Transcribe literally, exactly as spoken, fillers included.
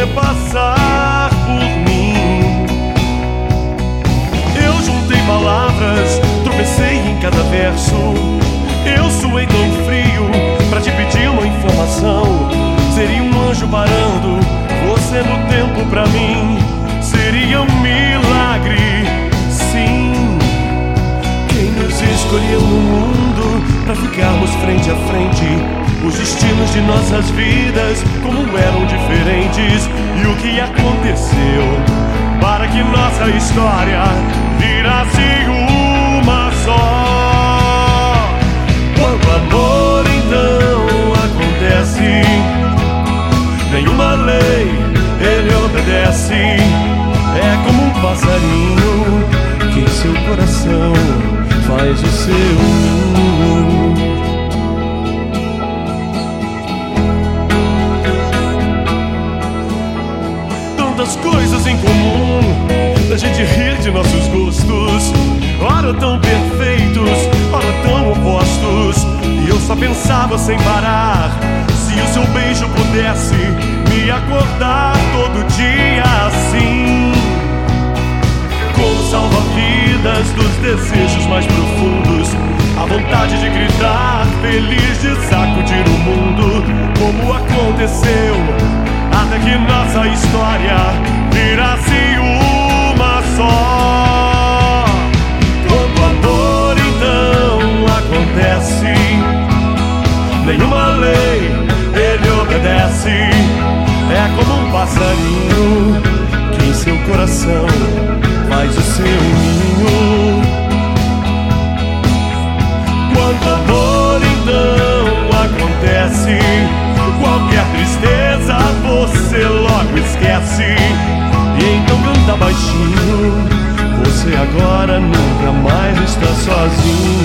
você passar por mim. Eu juntei palavras, tropecei em cada verso. Eu suei tão frio pra te pedir uma informação. Seria um anjo parando você no tempo pra mim. Seria um milagre, sim. Quem nos escolheu no mundo pra ficarmos frente a frente. Os destinos de nossas vidas, como eram diferentes. E o que aconteceu para que nossa história virasse uma só. Quando amor então acontece, nenhuma lei ele obedece. É como um passarinho que em seu coração faz o seu ninho. Tantas coisas em comum, da gente rir de nossos gostos, ora tão perfeitos, ora tão opostos. E eu só pensava sem parar, se o seu beijo pudesse me acordar todo dia assim. Como salva-vidas dos desejos mais profundos, a vontade de gritar, feliz de sacudir o mundo. Como aconteceu até que nossa história virasse uma só. Quando amor então acontece, nenhuma lei ele obedece. É como um passarinho que em seu coração faz o seu ninho. Quando amor então acontece, qualquer tristeza você logo esquece. E então canta baixinho, você agora nunca mais está sozinho.